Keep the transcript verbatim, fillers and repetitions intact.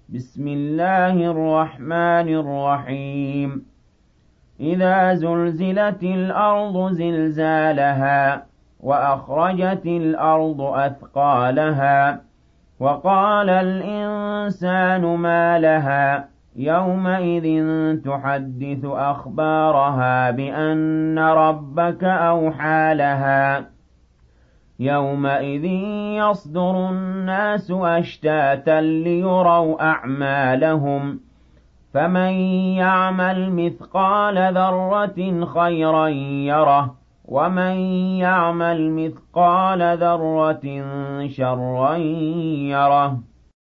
بسم الله الرحمن الرحيم إذا زلزلت الأرض زلزالها وأخرجت الأرض أثقالها وقال الإنسان ما لها يومئذ تحدث أخبارها بأن ربك أوحى لها يومئذ يصدر الناس أشتاتا ليروا أعمالهم فمن يعمل مثقال ذرة خيرا يره ومن يعمل مثقال ذرة شرا يره